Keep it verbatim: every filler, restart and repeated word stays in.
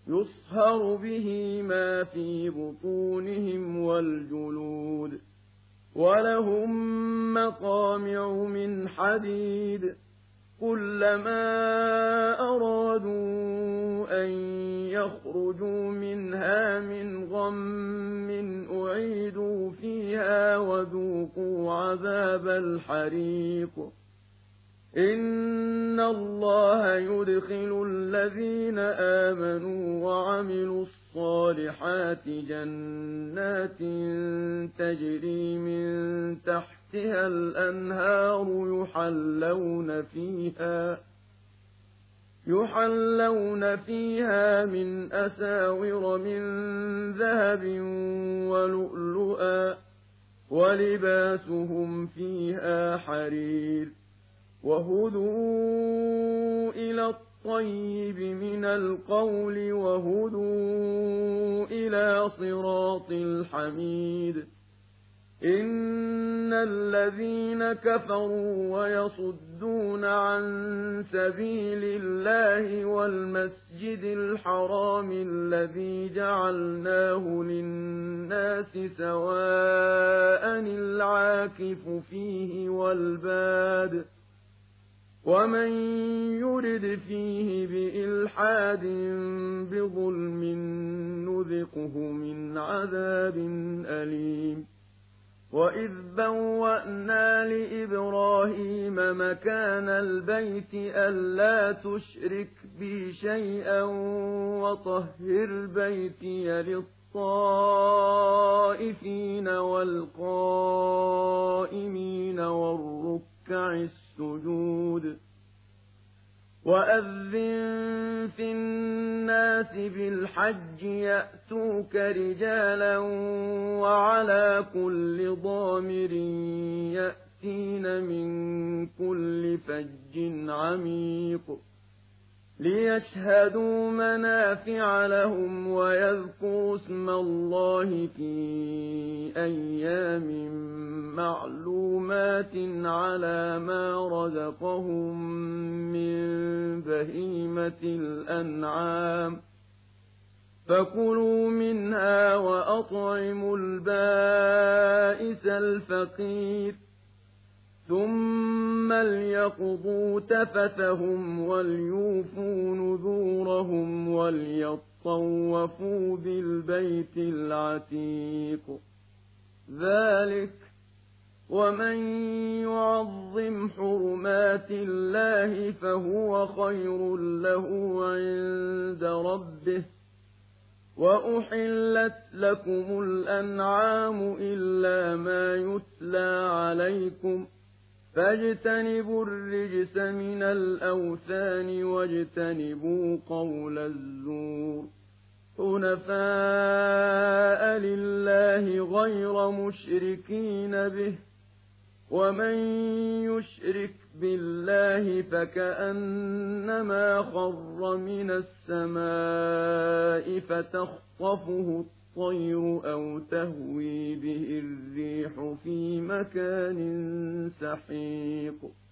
يصهر به ما في بطونهم والجلود ولهم مقامع من حديد كلما أرادوا أن يخرجوا منها من غم أعيدوا فيها وذوقوا عذاب الحريق إن الله يدخل الذين آمنوا وعملوا الصالحات جنات تجري من تحتها الأنهار يحلون فيها يحلون فيها من أساور من ذهب ولؤلؤا ولباسهم فيها حرير وهدوا إلى الطيب من القول وهدوا إلى صراط الحميد إن الذين كفروا ويصدون عن سبيل الله والمسجد الحرام الذي جعلناه للناس سواء العاكف فيه والباد ومن يرد فيه بإلحاد بظلم نذقه من عذاب أليم وإذ بوأنا لإبراهيم مكان البيت ألا تشرك بي شيئا وطهر بيتي للطائفين والقائمين والركع السجود وأذن في الناس بالحج يأتوك رجالا وعلى كل ضامر يأتين من كل فج عميق ليشهدوا منافع لهم ويذكروا اسم الله في أيام معلومات على ما رزقهم من بهيمة الأنعام فكلوا منها وأطعموا البائس الفقير ثم ليقضوا تفثهم وليوفوا نذورهم وليطوفوا بالبيت العتيق ذلك ومن يعظم حرمات الله فهو خير له عند ربه وأحلت لكم الأنعام إلا ما يتلى عليكم فاجتنبوا الرجس من الأوثان واجتنبوا قول الزور حنفاء لله غير مشركين به ومن يشرك بالله فكأنما خر من السماء فتخطفه الطير أو تهوي به الريح في مكان سحيق